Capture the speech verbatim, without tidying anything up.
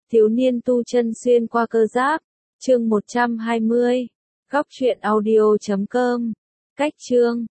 Thiếu niên tu chân xuyên qua cơ giáp. Chương một trăm hai mươi. Góc truyện audio chấm com. Cách chương